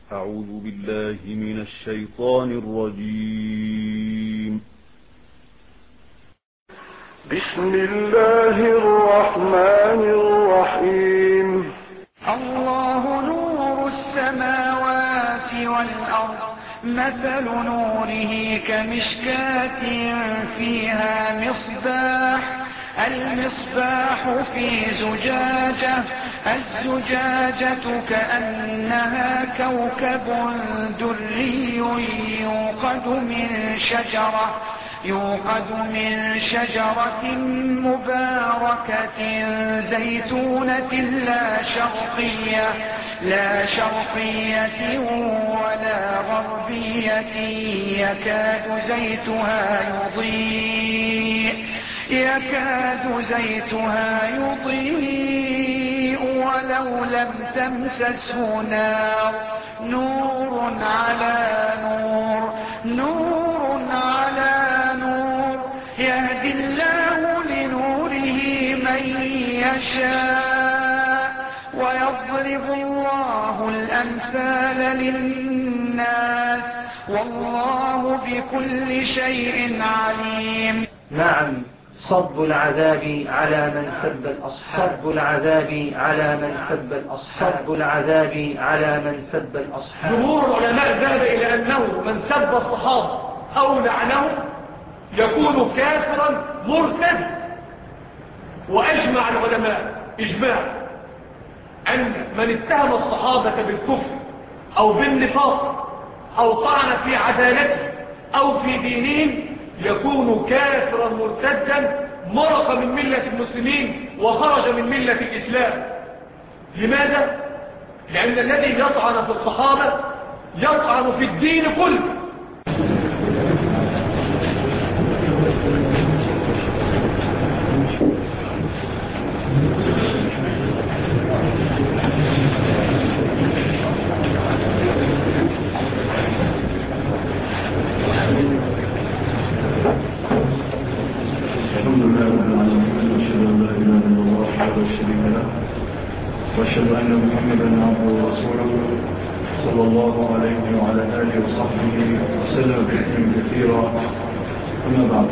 أعوذ بالله من الشيطان الرجيم. بسم الله الرحمن الرحيم. الله نور السماوات والأرض، مثل نوره كمشكاة فيها مصباح، المصباح في زجاجة، الزجاجة كأنها كوكب دري يوقد من شجرة مباركة زيتونة لا شرقية ولا غربية، يكاد زيتها يضيء ولو لم تمسسه نار، نور على نور، يهدي الله لنوره من يشاء، ويضرب الله الأمثال للناس، والله بكل شيء عليم. نعم، صب العذاب على من سب الأصحاب، صب العذاب على من سب الأصحاب، صب العذاب على من سب الأصحاب. جمهور العلماء ذهب إلى أنه من سب الصحابة أو لعنهم يكون كافرا مرتد، وأجمع العلماء إجماع أن من اتهم الصحابة بالكفر أو بالنفاق أو طعن في عدالته أو في دينهم يكون كافرا مرتدا، مرق من ملة المسلمين وخرج من ملة الإسلام. لماذا؟ لأن الذي يطعن في الصحابة يطعن في الدين كله. وأشهد أن محمدا عبده ورسوله صلى الله عليه وعلى آله وصحبه وسلم تسليما كثيرا. أما بعد،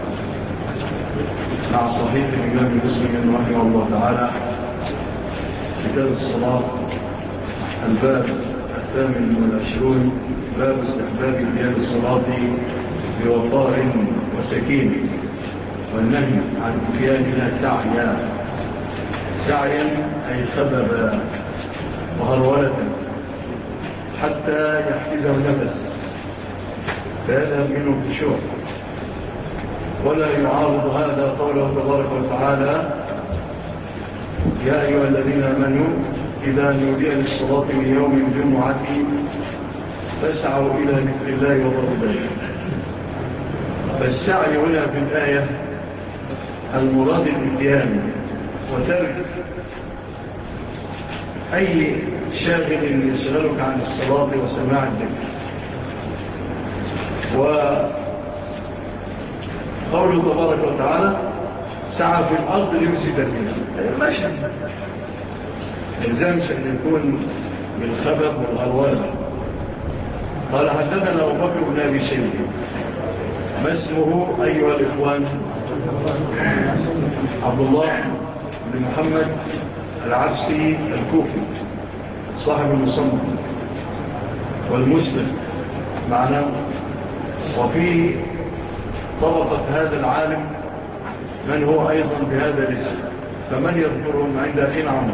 مع صحيح الإمام مسلم رحمه الله تعالى كتاب الصلاة، الباب 28، باب استحباب قيام الصلاة بوقار وسكينة، والنهي عن قيامها سعيا أي سبب وهرولة حتى يحفزه النفس فيذهب منه الخشوع، ولا يعارض هذا قوله تبارك وتعالى: يا أيها الذين آمنوا إذا نودي للصلاة من يوم الجمعة فاسعوا إلى ذكر الله وذروا البيع. فالسعي هنا في الآية المراد الاتيان وترك أي شاغل يشغلك عن الصلاة وسماع الذكر. وقوله تبارك وتعالى: سعى في الأرض ليفسد فيها، ماشي الزمش أن يكون بالخبب والغروال. قال: حدثنا أبو بكر بن أبي شيبة. ما اسمه أيها الإخوان؟ عبد الله بن محمد العبسي الكوفي، صاحب المصنف والمسلم معناه. وفي طبقة هذا العالم من هو أيضا بهذا الاسم، فمن يذكرهم عند أخينا عمر؟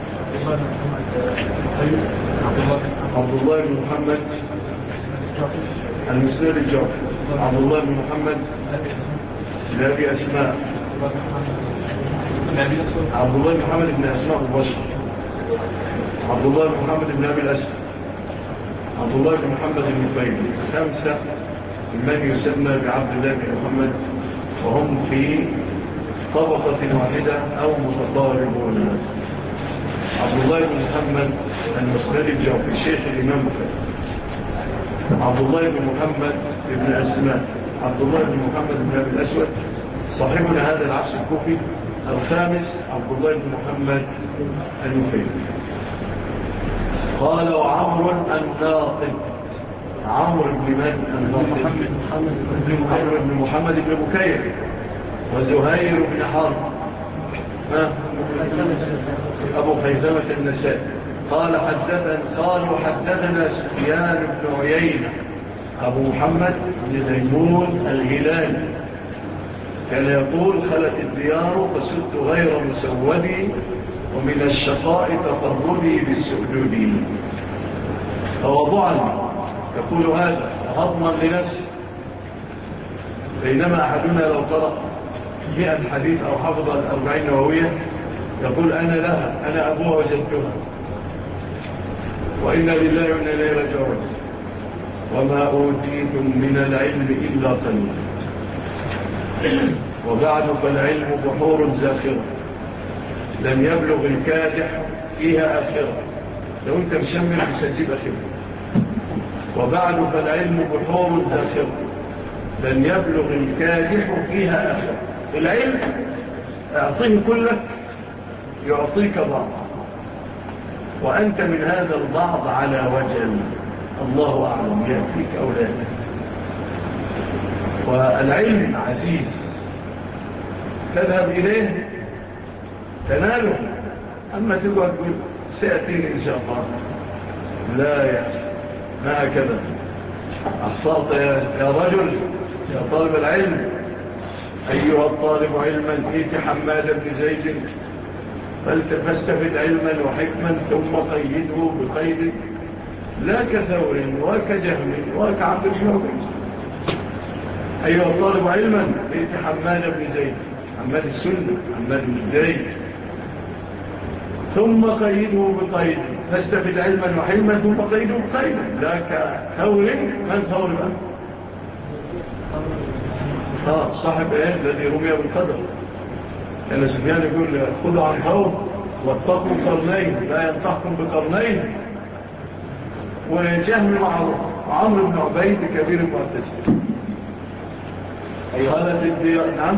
عبد الله بن محمد المسلم الجعفي، عبد الله بن محمد بن أبي أسماء، عبد الله بن محمد بن أسماء البشر، عبد الله بن محمد بن أبي الأسد، عبد الله بن محمد المفيد. 5 من يسمى بعبد الله بن محمد، وهم في طبقة واحدة أو متقاربون. عبد الله بن محمد المسند الجوفي شيخ الإمام مفيد، عبد الله بن محمد بن أسماء، عبد الله بن محمد بن أبي الأسود، صاحبنا هذا العبس الكوفي. 5 عبد الله بن محمد المفيد. قال وعمر الناطق. عمرو بن من الناطق؟ عمرو بن محمد بن بكير. وزهير بن حرب أبو خيثمة النسائي. قالوا حدثنا سفيان بن عيينة أبو محمد بن ميمون الهلالي كان يقول خلت الديار فسدت غير مسودي ومن الشقاء تفردي بالسؤدد. تواضعا يقول هذا هضما لنفسه، بينما أحدنا لو قرأ 100 حديث أو حفظ 40 نووية يقول أنا لها، أنا أبوها وجدتها، وإنا لله وإنا إليه راجعون، وما أوتيتم من العلم إلا قليلا. وبعد فالعلم بحور زاخرة لن يبلغ الكادح فيها آخرة. لو أنت مشمل مش هتجيب آخرة. وبعد فالعلم بحور زاخرة لن يبلغ الكادح فيها آخرة. العلم أعطيه كلك يعطيك بعض، وأنت من هذا البعض على وجل، الله أعلم يأتيك أولادك. والعلم عزيز تذهب إليه تناله، أما تقعد تقول سيأتيني إن شاء الله، لا يا ما هكذا. أخطأت يا رجل يا طالب العلم. أيها الطالب علما إيت حماد بن زيد فاستفد علما وحكما ثم قيده بقيد لا كثور وكجهم وكعبد بن. أيها الطالب علما إيت حماد بن زيد، حماد السنة حماد بن زيد، ثم قيده بقيد فاستفد علما وحلما ثم قيده بقيد لا كثور. من ثور بقى؟ صاحب الذي رمي بالقدر. لأن سفيان يقول خذوا عن ثور واتقوا قرنين لا ينطحكم بقرنين. وجهم معروف. وعمر بن عبيد كبير المعتزلة. قالت الديار نعم.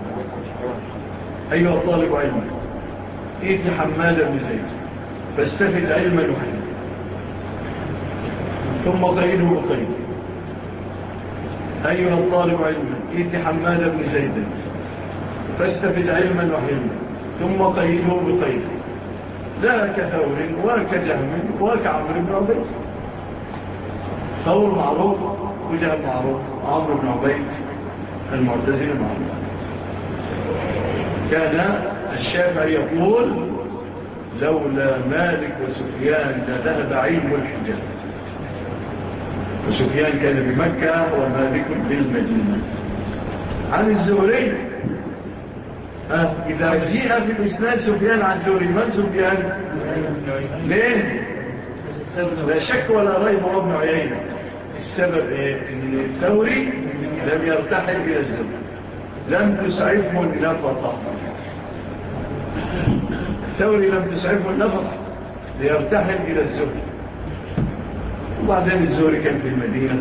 أيها الطالب علما إيت حماد بن زيد فاستفد علما وحلما ثم قيده بقيد. أيها الطالب علما إيت حماد بن زيد فاستفد علما وحلما ثم قيده بقيد لا كثور وكجهم وكعمر بن عبيد. ثور معروف وجهم معروف. عمر بن عبيد المعتزلي معروف. كان الشافعي يقول لولا مالك وسفيان لذهب علم الحجاز. وسفيان كان بمكة ومالك بالمدينة. عن الزهري إذا جاء في الإسناد سفيان عن الزهري من سفيان؟ ليه؟ لا شك ولا ريب وابن عيينة. السبب إيه؟ إن الثوري لم يرتحل إلى الزهري، لم تسعفه النفقة. الثوري لم تسعفه النفقة ليرتحل إلى الزهري. وبعدين الزهري كان في المدينة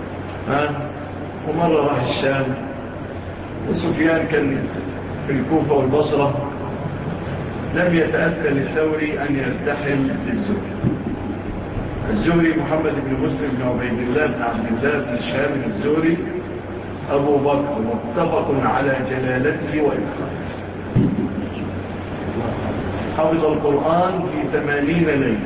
ومرة راح الشام. وسفيان كان في الكوفة والبصرة. لم يتأتى للثوري أن يرتحل للزهري. الزهري محمد بن مسلم بن عبيد الله بن عبد الله بن شهاب الزهري أبو بكر متفق على جلالته وإتقانه. حفظ القرآن في 80 ليلة.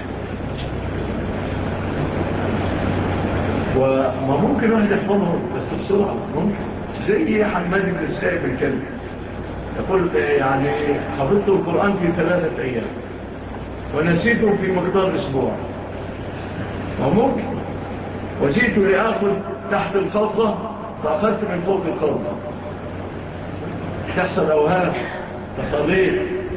وما ممكن واحد يحفظه بس بسرعة ممكن زي حماد بن السائب الكلب يقول يعني حفظت القرآن في 3 أيام ونسيته في مقدار أسبوع. وممكن وجئت لأخذ تحت القبضة فأخذت من فوق القبضة. تحصل أوهام تخليط.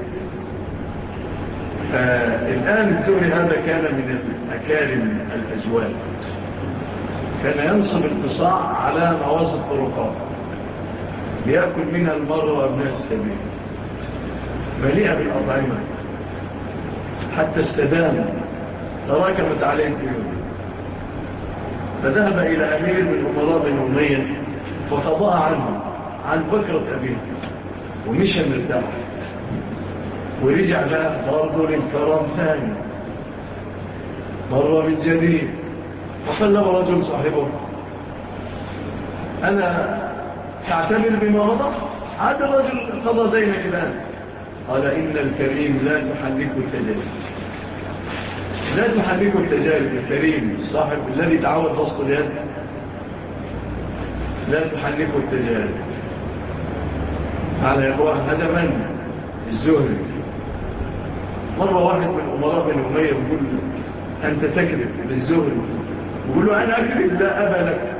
الآن الزهري هذا كان من أكارم الأزواج. كان ينصب القصاع على نواصي الطرقات ليأكل منها المرء وابناء السبيل مليئة بالأطعمة حتى استدام تراكمت عليه الديون. فذهب إلى أمير من أمراء بن أمية فقضاء عنه عن بكرة أبيه ومشى مرتاح ورجع لها برضو للكرام ثاني. مر من جديد وقال له رجل صاحبه أنا تعتبر بما مضى؟ هذا الرجل قضى دينك الآن. قال إن الكريم لا تحرك التجارب، لا تحرك التجارب. الكريم الصاحب الذي تعود بسط اليد لا تحرك التجارب. على إخوان هذا من الزهري. مرة واحد من أمراء بن أمية يقول أنت تكذب للزهري، يقول له أنا أكذب؟ لا أبا لك.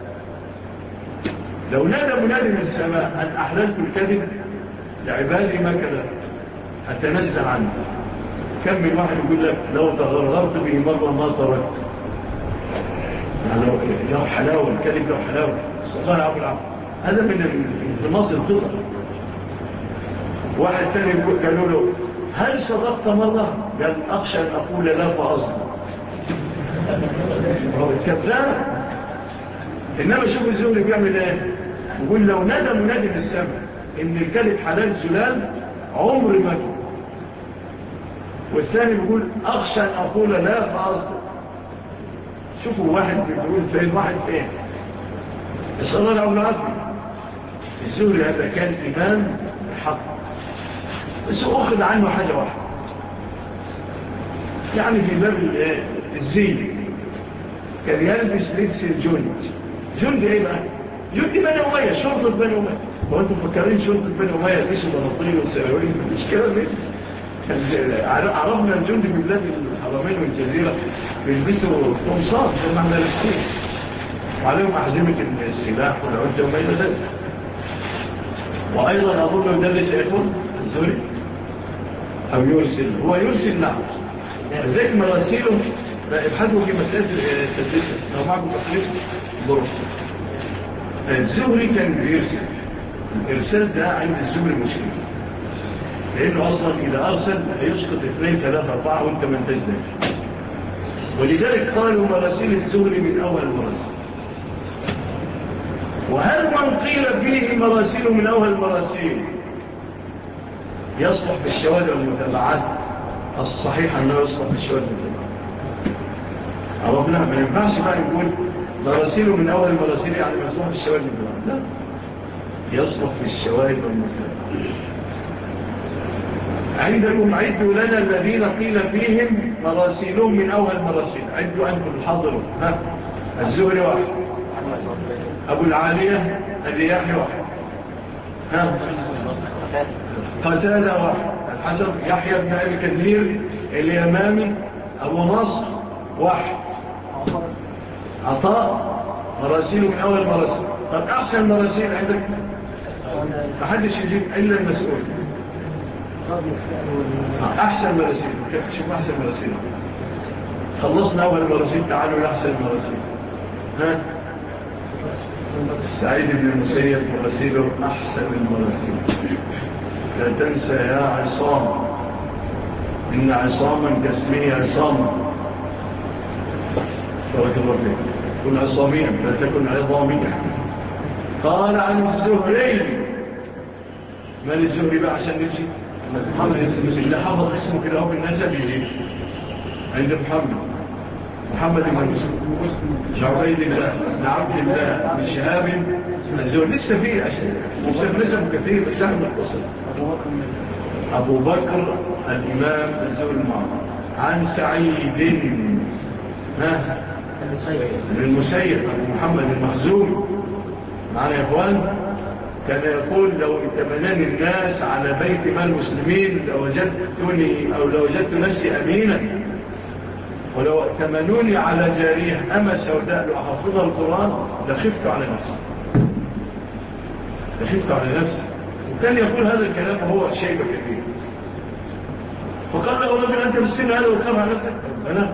لو نادى منادي من السماء أن أحللت الكذب لعبادي ما كذب أتنزه عنه. كم من واحد يقول لك لو تغرغرت به مرة ما تركت. يعني لو حلاوة الكذب، لو حلاوة صلى الله عليه وسلم. هذا من انتماص الفطر. واحد ثاني قالوا له هل صدقت مرة؟ قال أخشى أن أقول لا فأصدق. هو الكذاب. إنما شوف الزهري بيعمل إيه؟ يقول لو نادى منادي من السماء إن الكذب حلال زلال عمر ما كان. والثاني بيقول أخشى أن أقول لا فأصدق. شوفوا واحد بيقول فين واحد فين. الصلاة العظيم الزهري هذا كان إمام الحق، بس أخذ عنه حاجة واحدة، يعني في باب الزي كان يلبس لبس الجند. جند إيه بقى؟ جند بني أمية، شرطة بني أمية. وأنتم فكرين شرطة بني أمية يلبسوا بناطيل وسراويل؟ مش كده ليه؟ عرفنا الجند في بلاد الحرمين والجزيرة بيلبسوا قمصان زي ما احنا لابسين، وعليهم أحزمة السلاح والعدة وما إلى ذلك. وأيضا أظن يدرس يكون الزهري أو يرسل، هو يرسل نعم. ذلك مراسيله ابحثوا في مسألة التدريس لو معكم تقريب ظروف. الزهري كان بيرسل. الإرسال ده عند الزهري مشكلة، لأنه أصلا إذا أرسل هيسقط 2 3 4 وانت ما انتج ذلك. ولذلك قالوا مراسيل الزهري من أول المراسيل. وهل من قيل فيه مراسيل من أول المراسيل يصلح بالشواهد والمتابعات؟ الصحيح أنه يصلح بالشواهد والمتابعات. عرفنا ما ينفعش بقى نقول مراسيل من أول المراسيل يعني يصلح بالشواهد والمتابعات. لا، يصلح بالشواهد والمتابعات. عندكم عدوا لنا الذين قيل فيهم مراسيلهم من أول مراسيل. عدوا أنتم الحاضرون. الزهري واحد، أبو العالية الرياحي واحد، قتادة واحد، الحسن يحيى بن أبي كثير اليمامي أبو نصر واحد، عطاء مراسيله من أول مراسيل. طب أحسن مراسيل عندك محدش يجيب إلا المسؤول. أحسن مراسيل، شوف أحسن مراسيل. خلصنا أول مراسيل، تعالوا لأحسن مراسيل. سعيد بن المسيب مراسيله أحسن المراسيل. لا تنسى يا عصام إن عصاما كاسمه عصام. بارك الله فيك. كن عصاميا لا تكن عظاميا. قال عن الزهري. من الزهري بقى عشان نمشي؟ محمد اللي حفظ اسمه كده هو بالنسب يجيب عند محمد بن مسلم عبيد الله بن عبد الله بن شهاب الزهري. لسه فيه أسئلة نسبه كثير بس احنا نختصر. أبو بكر الإمام الزهري المعروف. عن سعيد بن المسيب أبو محمد المخزوم معنا يا إخوان. كان يقول لو اتمناني الناس على بيت مال المسلمين لوجدتني أو لوجدت نفسي أمينا، ولو اتمنوني على جارية أما سوداء لأحفظها القرآن لخفت على نفسي. وكان يقول هذا الكلام وهو شيء كبير. فقال له رجل أنت بالسن هذا وتخاف على نفسك؟ أنا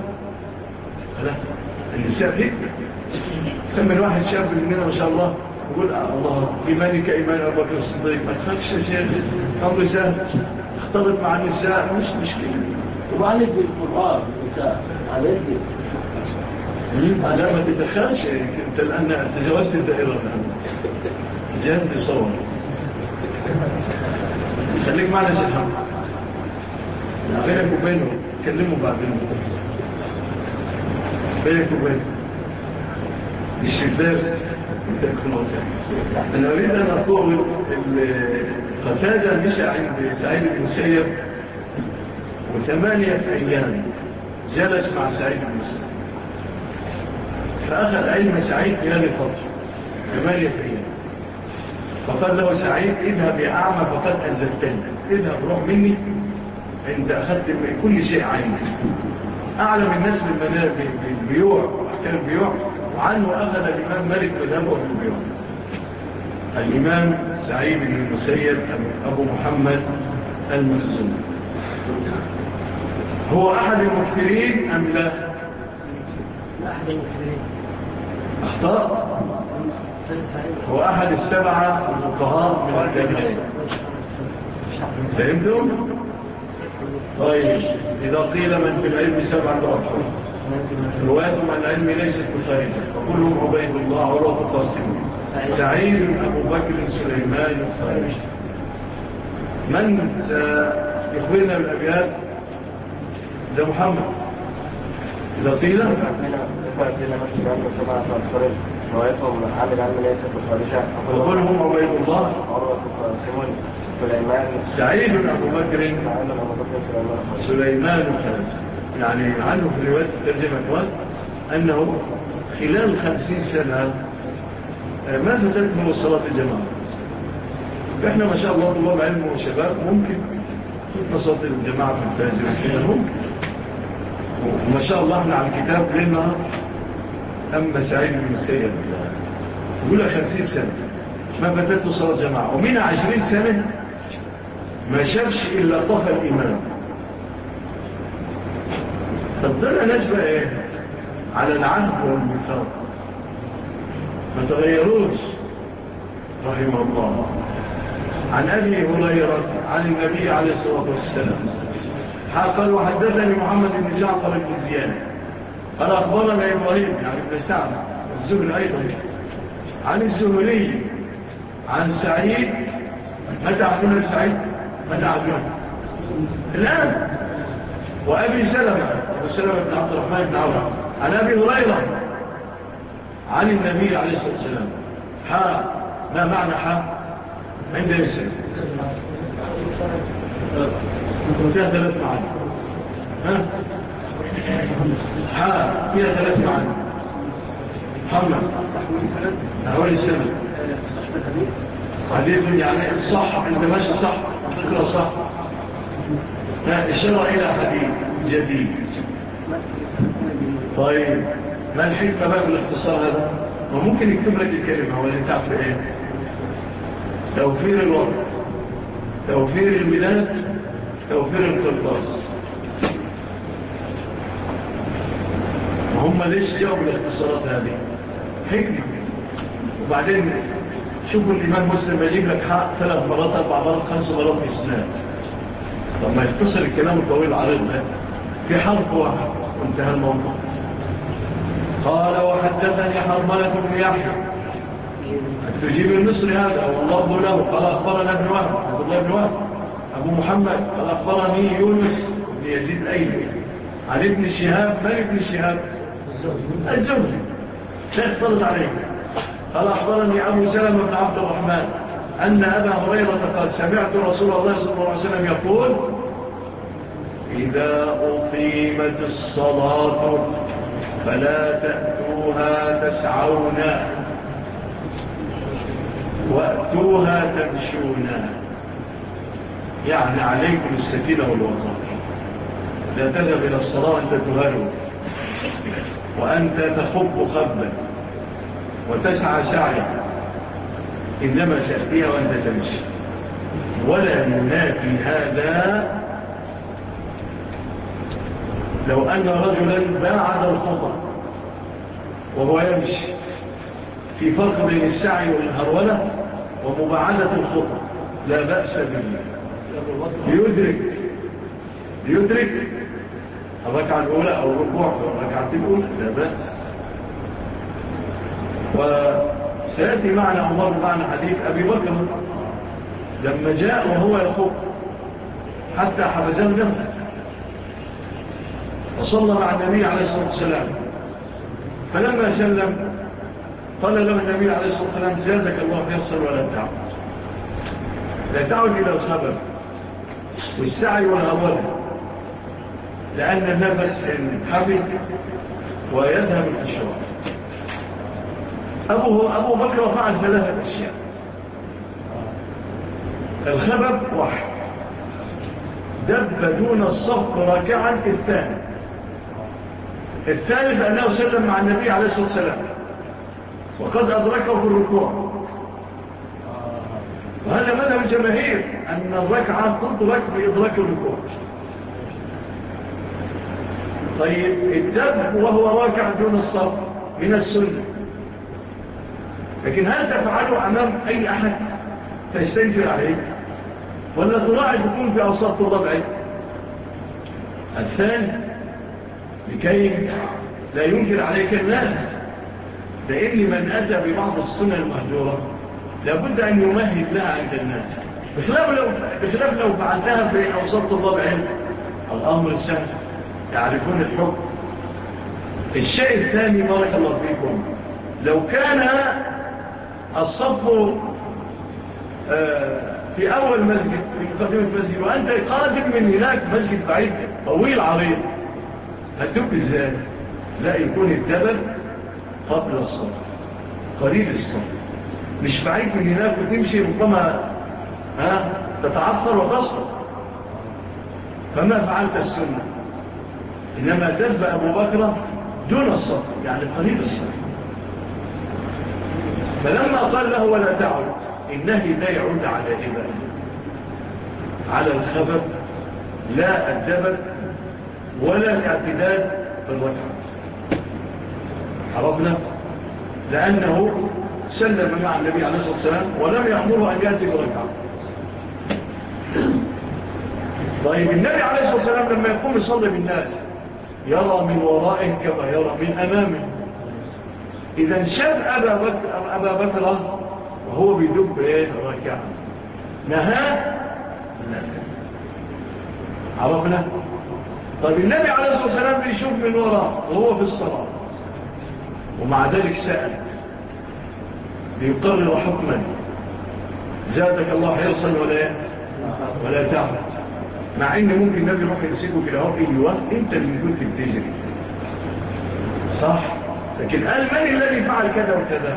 النساء فيك. كم من واحد شاب مننا ما شاء الله يقول الله إيمانك إيمان أبو بكر الصديق، ما تخافش يا شيخ، أمر سهل، اختلط مع النساء مش مشكلة. وعليك بالقرآن النساء عليك لا ما تتخافش أنت الآن تجاوزت الدائرة الآن جاهز للصور. خليك معنا يا شيخ محمد بينك وبينه كلموا بعدين. بينك وبينك مش الدرس. أنا أريد أن أقول قتادة مشى عند سعيد بن المسيب و8 أيام جلس مع سعيد بن المسيب، فأخذ علم سعيد في هذه الفترة 8 أيام. فقال له سعيد اذهب يا أعمى فقد أنزلتني، اذهب روح مني، أنت أخذت من كل شيء عني. أعلم الناس بالبيوع وأحكام البيوع، وعنه أخذ الإمام مالك مذهبه في البيوع. الإمام سعيد بن المسيب أبو محمد المخزومي هو أحد المكثرين أم لا؟ أحد المكثرين. أخطاء. هو أحد 7 الفقهاء من التابعين. فهمتم؟ طيب إذا قيل من في العلم 7 أبحر، روايتهم عن العلم ليست بخارجة، وكلهم عبيد الله عروة القاسم سعيد أبو بكر سليمان الخارجي. من سيخبرنا بالأبيات؟ ده محمد. إذا قيل روايتهم عن العلم ليست بخارجة، وكلهم عبيد الله عروة القاسم سليمان سعيد أبو بكر سليمان الخارجي. يعني عنه في رواية الترجمة أقوال أنه خلال 50 سنة ما فتته صلاة الجماعة. فإحنا ما شاء الله طلاب علم وشباب ممكن نصلي الجماعة في الفجر ممكن، وما شاء الله احنا على الكتاب لنا. أما سعيد بن المسيب يقول 50 سنة ما فتته صلاة جماعة، ومن 20 سنة ما شافش إلا طفى الإمام. فضلنا نسبة إيه؟ على العهد والميثاق، ما تغيروش رحمه الله. عن أبي هريرة عن النبي عليه الصلاة والسلام قال وحدثني محمد بن جعفر بن زياد قال أخبرنا إبراهيم يعني ابن سعد الزهري أيضا عن الزهري عن سعيد. متى عدنا سعيد؟ متى عدنا الآن. وأبي سلمة بن عبد الرحمن بن عوف عن أبي هريرة عن النبي عليه الصلاة والسلام. ما معنى عند يسر فيها 3 معاني. فيها 3 معاني. محمد تحويل السنة حديث يعني صح، انت ماشي صح، فكرة صح. إشارة إلى حديث جديد. طيب ما الحكمة بقى بالاختصار هذا؟ وممكن يكتب لك الكلمة ولا تعرف إيه؟ توفير الوقت، توفير الميلاد، توفير القرطاس. هم ليش جاءوا بالاختصارات هذه؟ حكمة. وبعدين شوفوا الإمام مسلم يجيب لك 3 مرات 4 مرات 5 مرات في إسناد. طب ما يختصر الكلام الطويل العريض ده في حرف واحد وانتهى الموضوع. قال وحدثني حرملة بن يحيى تجيب المصري هذا والله له قال أخبرنا ابن وهب عبد الله بن وهب أبو محمد قال أخبرني يونس بن يزيد الأيلي عن ابن شهاب. من ابن شهاب؟ الزهري شيخ طلت عليه. قال أخبرني أبو سلمة بن عبد الرحمن أن أبا هريرة قال سمعت رسول الله صلى الله عليه وسلم يقول إذا أقيمت الصلاة فلا تأتوها تسعون وأتوها تمشون. يعني عليكم السكينة والوقار. لا تذهب إلى الصلاة أنت تهرب وأنت تخب خبا وتسعى سعيا، إنما تأتيها وأنت تمشي. ولا ينافي هذا لو أن رجلا باعد الخطأ وهو يمشي. في فرق بين السعي والهرولة ومباعدة الخطأ لا بأس به. ليدرك الركعة الأولى أو الركوع في الركعة الأولى لا بأس. وسيأتي معنا عمر معنا حديث أبي بكر لما جاء وهو يخط حتى حبزان نفسه وصلى مع النبي عليه الصلاة والسلام فلما سلم قال له النبي عليه الصلاة والسلام زادك الله حرصا ولا تعود، لا تعود إلى الخبر والسعي والهوى، لأن النفس حفظ ويذهب الأشواق. أبو بكر فعل 3 أشياء. الخبر واحد، دب دون الصف راكعا. الثالث أنه سلم مع النبي عليه الصلاة والسلام وقد أدركه في الركوع، وهذا مذهب الجماهير أن الركعة تدرك بإدراك الركوع. طيب الدب وهو راكع دون الصف من السنة، لكن هل تفعله أمام أي أحد تستنكر عليه ولا تراعي تكون في أوساط الضبع؟ الثاني لكي لا ينكر عليك الناس، لأن من أتى ببعض السنة المهجورة لابد أن يمهد لها عند الناس، بخلاف لو فعلتها في أوساط الضبع الأمر سهل، يعرفون الحكم. الشيء الثاني بارك الله فيكم، لو كان الصف في أول مسجد في مقدمة مسجد وأنت قادم من هناك مسجد بعيد طويل عريض، هتدب إزاي؟ لا، يكون الدبل قبل الصف قريب الصف، مش بعيد من هناك وتمشي ربما تتعطر وتصفر، فما فعلت السنة، إنما دب أبو بكر دون الصف يعني قريب الصف. فلما قال له ولا تعود، النهي لا يعود على إبادة، على الخبر لا الدبل ولا الاعتداد بالركعة. عرفنا؟ لأنه سلم مع النبي عليه الصلاة والسلام ولم يأمره أن يأتي بركعة. طيب النبي عليه الصلاة والسلام لما يقوم يصلي بالناس يرى من ورائه كما يرى من أمامه. إذا شاف أبا بكر وهو بيدب ركعة نهاه، عرفنا؟ طيب النبي عليه الصلاة والسلام بيشوف من وراء وهو في الصلاة ومع ذلك سأل بيقرر حكما، زادك الله حرصا ولا تعمل، مع ان ممكن النبي يروح يمسكه كده اهو ايوه انت اللي كنت بتجري صح، لكن قال من الذي فعل كذا وكذا؟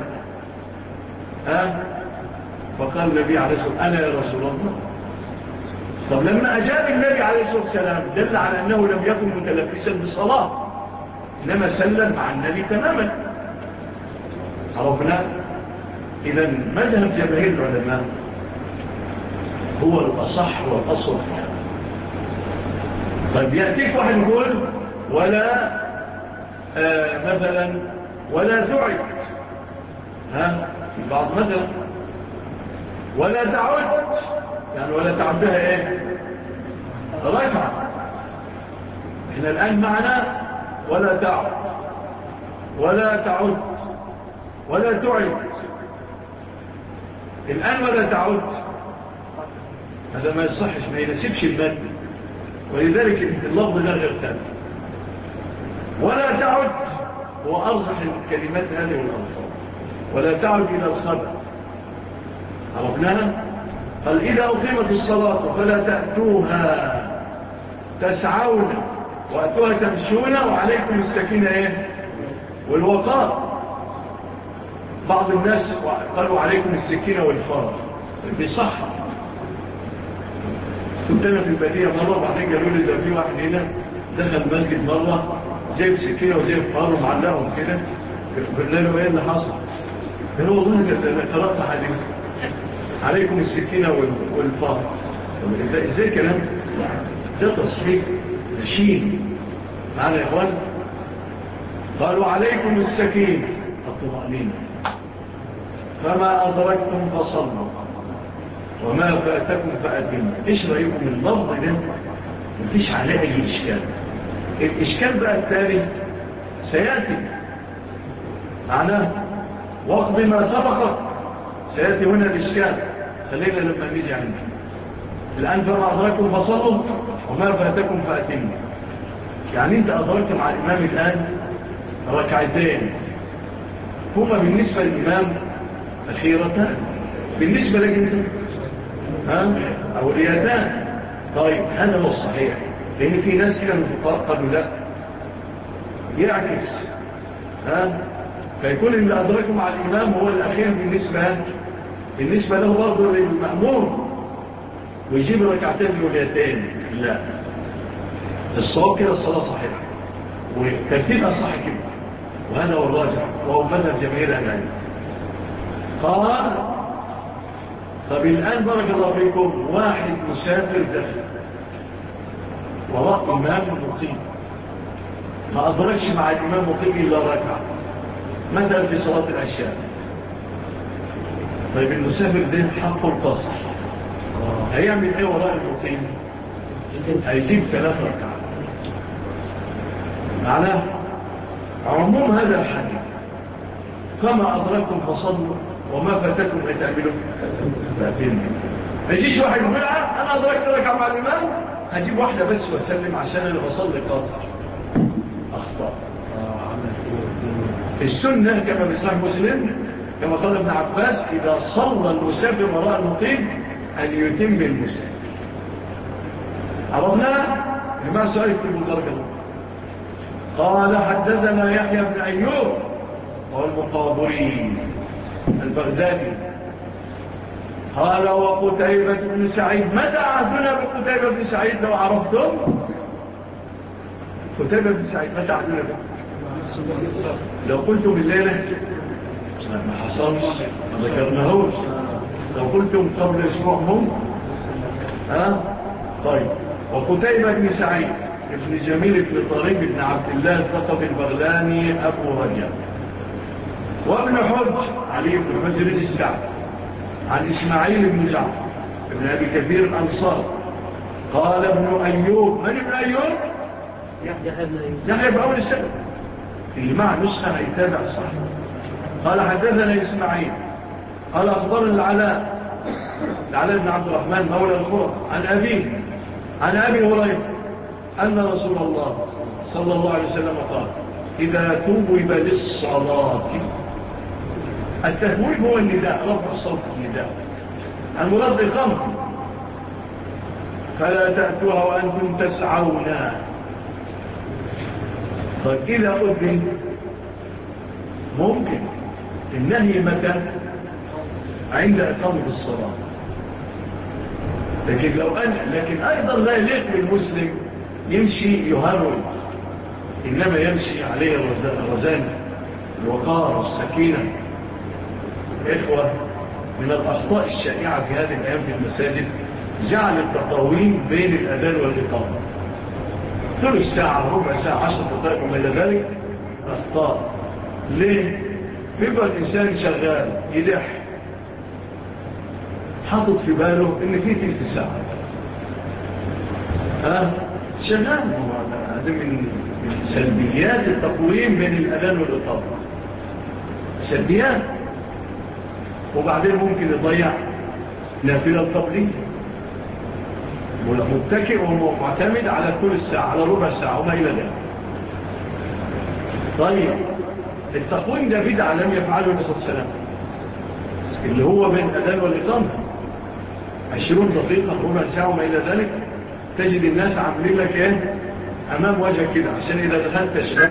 فقال النبي عليه الصلاة والسلام انا يا رسول الله. طب لما اجاب النبي عليه الصلاة والسلام دل على انه لم يكن متلبسا بالصلاة، انما سلم مع النبي تماما. عرفنا؟ اذا مذهب جماهير العلماء هو الاصح والاصل. طيب يأتيك واحد يقول ولا مثلا ولا تعد، في بعض مثلا ولا تعد يعني ولا تعدها ركعة. احنا الآن معنا ولا تعد ولا تعد ولا تعد، الآن ولا تعد هذا ما يصحش، ما يناسبش المادة، ولذلك اللفظ لا غير تام. ولا تعد هو أرجح الكلمات هذه والألفاظ، ولا تعد إلى الخبر. عرفناها؟ قال إذا أقيمت الصلاة فلا تأتوها تسعون وأتوها تمشون وعليكم السكينة والوقار. بعض الناس قالوا عليكم السكينة والفار بصح. كنت أنا في البدية مرة وبعدين قالوا لي ده في واحد هنا دخل مسجد مرة جايب سكينة وجايب فار ومعلقهم كده، قلنا له ايه اللي حصل؟ قالوا والله أنا قرأت حديث عليكم السكينة والفار. ده ازاي كلام؟ ده تصحيح نشين معنا يا اخوان. قالوا عليكم السكينة الطمأنينة، فما أدركتم فصلوا وما فاتكم فأتموا. ايش رأيكم اللفظ ده؟ مفيش عليه أي إشكال. الإشكال بقى التالي سيأتي معناه واقض ما سبقك، سيأتي هنا الإشكال. خلينا لما نيجي عنه الآن فما أدركتم فصلوا وما فاتكم فأتموا. يعني أنت أدركت مع الإمام الآن ركعتين هما بالنسبة للإمام أخيرتان، بالنسبة لك أنت أوليتان. طيب هذا هو الصحيح، لأن في ناس كده قالوا لا يعكس فيكون اللي أدركه مع الإمام هو الأخير بالنسبة له برضه للمأمور ويجيب ركعتين الأوليتين. لا، الصواب كده الصلاة صحيحة وترتيبها صح كده، وهذا هو الراجح وهو مذهب جماهير العلم. قال طب الآن بارك الله فيكم واحد مسافر دخل وراء إمام مقيم ما أدركش مع الإمام مقيم إلا ركعة مثلا في صلاة العشاء. طيب المسافر ده حق القصر هيعمل ايه وراء المقيم؟ هيجيب 3 ركعات. معناه عموم هذا الحديث كما أدركتم فصلوا وما فاتكم تعملوا فاتين. ما يجيش واحد يقول أنا أدركت ركعة مع الإمام هجيب واحدة بس وأسلم عشان أنا بصلي قصر. أخطأ. السنة كما في صحيح مسلم كما قال ابن عباس إذا صلى المسافر وراء المقيم أن يتم المسافر. عرفنا لما سؤال يكتب الدرجة. قال حدثنا يحيى بن أيوب والمقابري البغدادي قال وقتيبة بن سعيد. متى عهدنا بقتيبة بن سعيد لو عرفتم؟ قتيبة بن سعيد متى عهدنا به؟ لو قلتم الليلة ما حصلش ما ذكرناهوش. لو قلتم قبل اسبوع هم طيب. وقتيبة بن سعيد ابن جميل بن طريق بن عبد الله الثقفي البغلاني أبو رجب. وابن حج علي بن حجر السعد عن إسماعيل بن جعفر ابن أبي كثير الأنصار. قال ابن أيوب. من ابن أيوب؟ يحيى بن أول السنة اللي مع نسخة يتابع صح. قال حدثنا إسماعيل قال أخبرنا العلاء بن عبد الرحمن مولى القرى عن أبي هريرة أن رسول الله صلى الله عليه وسلم قال إذا توب للصلاة. التهويب هو النداء، رفع الصوت النداء. المراد الخمر فلا تأتوها وأنتم تسعون. طيب إذا أذن ممكن النهي متى؟ عند إقامة الصلاة. لكن أيضا لا يليق بالمسلم يمشي يهرول، إنما يمشي عليه الرزان الوقار والسكينة. إخوة، من الأخطاء الشائعة في هذه الأيام في المساجد جعل التطاوين بين الأذان والإقامة ثلث ساعة، ربع ساعة، 10 دقائق وما إلى ذلك. أخطاء. ليه؟ بيبقى الإنسان شغال يلح حاطط في باله إن فيه تلت ساعة شغال. هذا من سلبيات التقويم بين الأذان والإقامة، سلبيات. وبعدين ممكن يضيع نافلة القبلية متكئ ومعتمد على كل الساعة، على ربع ساعة وما إلى ذلك. طيب التقويم ده بدعة لم يفعله النبي صلى الله عليه وسلم، اللي هو بين الأذان والإقامة 20 دقيقة ربع ساعة وما إلى ذلك. تجد الناس عاملين لك ايه أمام وجهك كده عشان إذا دخلت تشرب.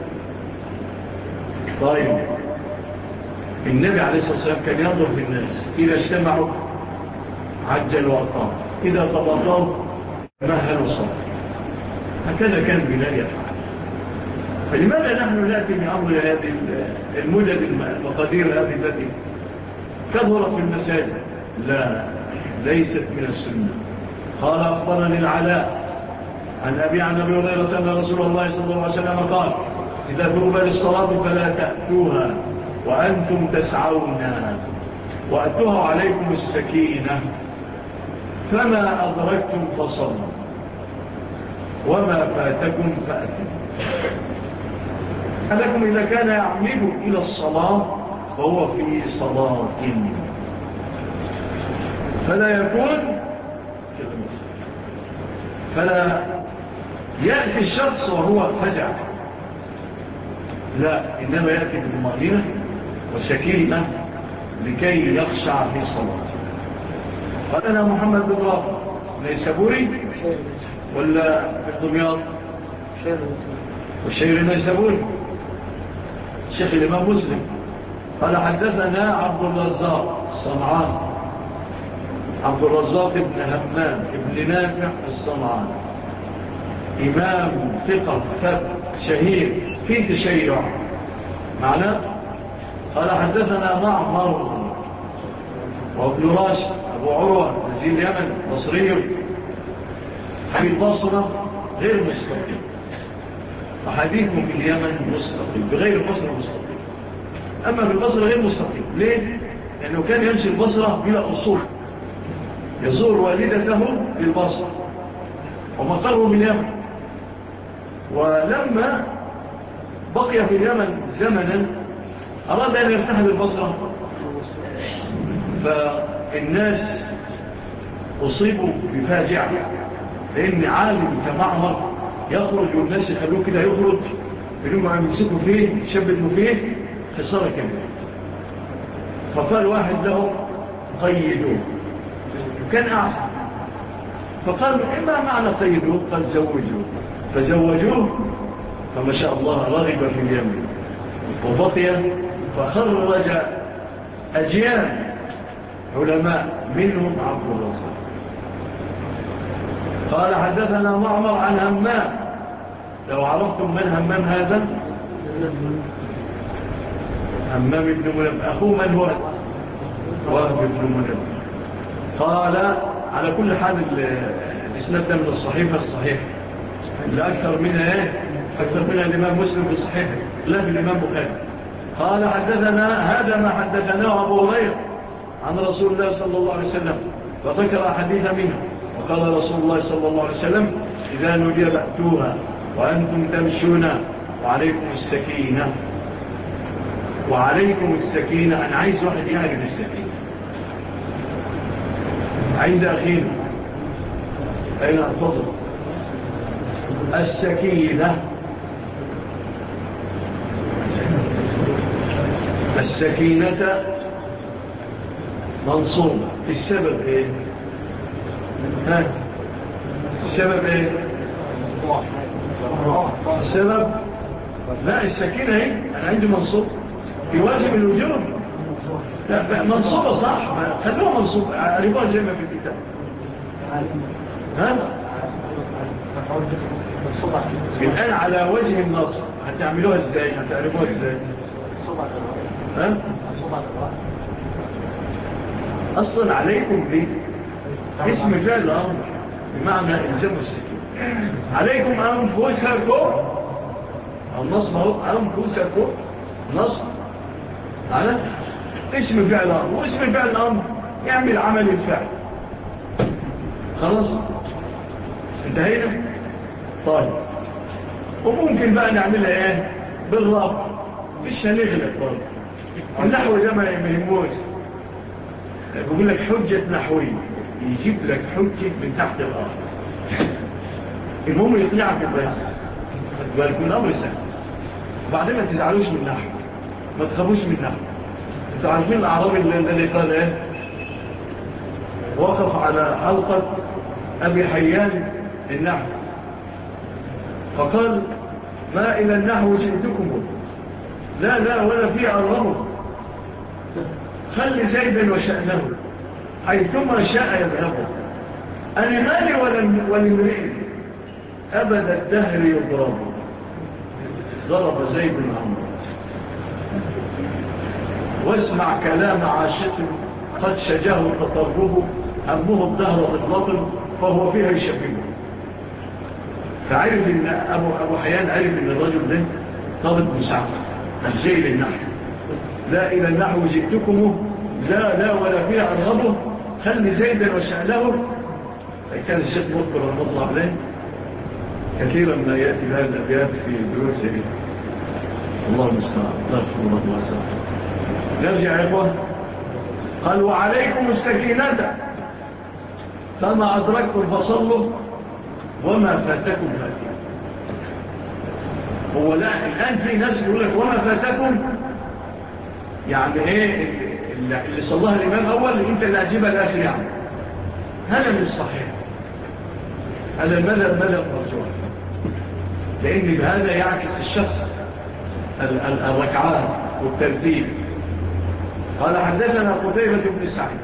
طيب النبي عليه الصلاة والسلام كان ينظر في الناس إذا اجتمعوا عجل وأقام، إذا تباطوا مهلوا صلاة. هكذا كان بلال يفعل. فلماذا نحن نأتي بأمر هذه المدد المقادير هذه التي كثرت في المساجد؟ لا، ليست من السنة. قال أخبرني العلاء عن أبي هريرة أن رسول الله صلى الله عليه وسلم قال إذا ذهب للصلاة فلا تأتوها وأنتم تسعون وأتوها عليكم السكينة، فما أدركتم فصلوا وما فاتكم فأتوا. أنكم إذا كان يعمد إلى الصلاة فهو في صلاة، فلا يأتي الشخص وهو فزع لا، إنما يأتي بالطمأنينة والسكينة لكي يخشع في الصلاة. قال أنا محمد بن رافع نيسابوري ولا بالدمياط؟ والشير نيسابوري الشيخ الإمام مسلم. قال حدثنا عبد الرزاق الصنعان، عبد الرزاق بن همام بن نافع الصنعان، إمام ثقة شهير في تشيع معنا. قال حدثنا معمر وابن راشد أبو عروة نزيل اليمن مصري في البصرة غير مستقيم، وحديثه في اليمن مستقيم بغير البصرة مستقيم، أما في البصرة غير مستقيم. ليه؟ لأنه كان يمشي البصرة بلا أصول، يزور والدته بالبصرة ومقره باليمن، ولما بقي في اليمن زمنا أراد أن يفتح بالبصرة، فالناس أصيبوا بفاجعة، لأن عالم كمعمر يخرج والناس يخلوه كده يخرج بدون ما يمسكوا فيه يشبدوا فيه خسارة كبيرة. فقال واحد له قيدوه، وكان أعصى، فقال إما معنى قيدوه؟ قال زوجوه، فزوجوه، فما شاء الله رغب في اليمن وبقي، فخرج أجيال علماء منهم عبد الرزاق. قال حدثنا معمر عن همام، لو عرفتم من همام هذا، همام بن منبه أخوه من هو؟ وهب بن منبه. قال على كل حال الإسناد من الصحيفة الصحيح اللي أكثر منها أكثر منها الإمام مسلم في صحيحه لا في الإمام بخاري. قال حدثنا هذا ما حدثناه أبو هريرة عن رسول الله صلى الله عليه وسلم، وذكر حديث منه. وقال رسول الله صلى الله عليه وسلم إذا نودي فأتوها وأنتم تمشون وعليكم السكينة. وعليكم السكينة، أنا عايز واحد يعرف السكينة، عايز أخينا أين أفضل السكينة. السكينة منصوبة، السبب إيه؟ ها؟ السبب إيه؟ السبب لا، السكينة هي أنا عندي منصوب في واجب الوجوب، لا منصوبة صح، خلوها منصوبة عرفوها زي ما في الكتاب. ها؟ الآن على وجه النصر هتعملوها ازاي؟ هتعرفوها ازاي؟ ها؟ أصلا عليكم دي اسم فعل الأمر بمعنى إلزام السكين. عليكم أنفسكم، النصب هو أنفسكم نصب على اسم فعل الأمر، واسم فعل الأمر يعمل عمل الفعل. خلاص انتهينا. طيب وممكن بقى نعملها ايه بالرب، مش هنغلق برضه النحو ده ما يهموش. بيقول لك حجة نحوية، يجيب لك حجة من تحت الأرض، المهم يطلعك بس ويكون الأمر سهل. وبعدين ما تزعلوش من نحو، ما تخافوش من نحو. انتوا عارفين الأعرابي اللي قال ايه؟ وقف على حلقة أبي حيان النحو فقال ما إلى النحو جئتكم، لا ولا في أرغبه، خلي زيدا وشأنه حيثما شاء يذهبه، أنا مالي ولمرئ أبد الدهر يضرب، ضرب زيد عمرو. واسمع كلام عاشق قد شجاه تطربه، همه الدهر بالبطن فهو فيها يشبهه. فعرف ان ابو حيان عرف ان الرجل ده طالب مساعدة الجاي للنحو، لا الى النحو جئتكم، لا ولا فيها ارغبه، خلي زيدا وشأله. كان الشيخ مذكر رحمه الله عليه كثيرا ما يأتي بهذه الأبيات في دروسه، الله المستعان، الله المستعان. نرجع يا إخوة. قال وعليكم السكينة فما أدركتم فصلوا وما فاتكم فاتكم. هو لا الآن في ناس يقول لك وما فاتكم يعني ايه اللي صلاها الإمام أول انت اللي أجيبها الآخر يعني. هذا من الصحيح، هذا المذهب مذهب مرجوح، لأن بهذا يعكس الشخص الركعات والترتيب. قال حدثنا قتيبة بن سعيد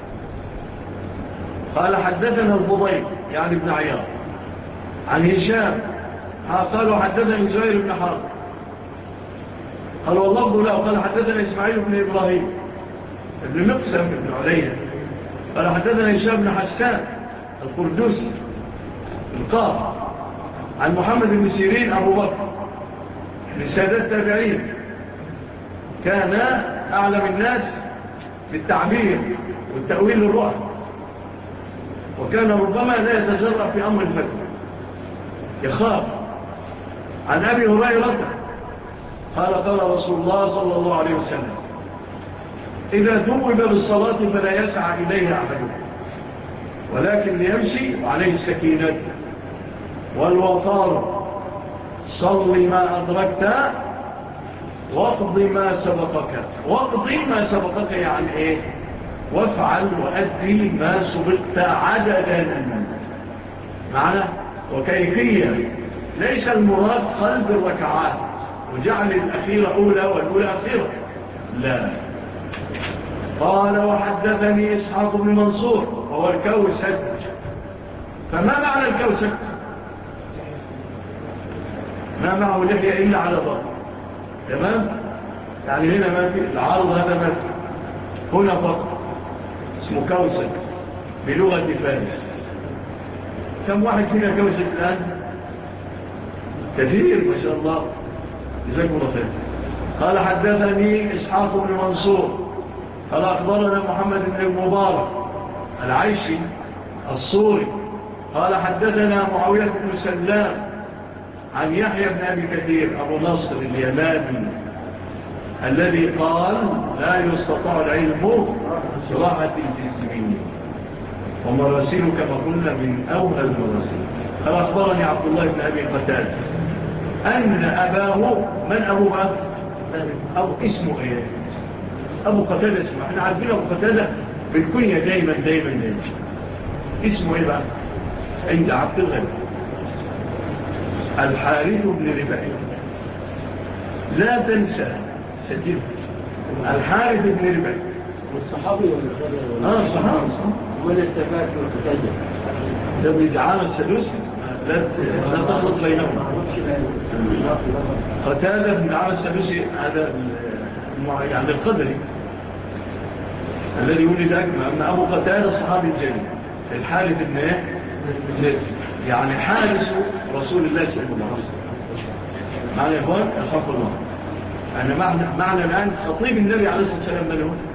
قال حدثنا الفضيل يعني ابن عياض عن هشام قالوا حدثنا زهير بن حرب قال والله له قال حدثنا إسماعيل بن إبراهيم ابن مقسم بن عليا قال حدثنا هشام بن حسان القردوسي القاضي عن محمد بن سيرين أبو بكر من سادات التابعين، كان أعلم الناس بالتعبير والتأويل للرؤى، وكان ربما لا يتجرأ في أمر الفتوى يخاف. عن أبي هريرة قال رسول الله صلى الله عليه وسلم إذا ثوب بالصلاة فلا يسعى إليها أحدكم ولكن ليمشي وعليه السكينة والوقار، صل ما أدركت واقض ما سبقك. واقض ما سبقك يعني إيه؟ وافعل وأدي ما سبقت عددا معنى وكيفية. ليس المراد قلب الركعات وجعل الأخيرة أولى والأولى أخيرة، لا. قال وحدثني إسحاق بن منصور وهو الكوسج. فما معنى الكوسج؟ ما معه لحية إلا على ضغط، تمام؟ يعني هنا ما في العرض، هذا ما في هنا فقط، اسمه كوسج بلغة فارس. كم واحد فينا كوسج الآن؟ كثير ما شاء الله، جزاكم الله خير. قال حدثني إسحاق بن منصور قال أخبرنا محمد بن المبارك العيشي الصوري قال حدثنا معاوية بن سلام عن يحيى بن أبي كثير أبو نصر اليماني الذي قال لا يستطاع العلم راحة الجسمين، ومراسيل كما قلنا من أوهى المراسيل. قال أخبرني عبد الله بن أبي قتادة أن أباه، من أبوه أو اسمه إيه؟ أبو قتادة اسمه، احنا عارفين أبو قتادة بالكنية دايما اسمه إيه بقى؟ عند عبد الغني الحارث بن رباعي، لا تنسى سجله، الحارث بن رباعي. والصحابي ولا الصحابي ولا التفاك والقتادة ده بيدعام السدوسي، لا تخلط بينهم. قتادة بن دعام السدوسي هذا يعني القدري الذي ولد أكمل. أما أبو قتادة الصحابي الجليل الحارث بن إيه؟ يعني حارس رسول الله صلى الله عليه وسلم. معنى إخوان الحق الله، أنا معنى الآن خطيب النبي عليه الصلاة والسلام من هو؟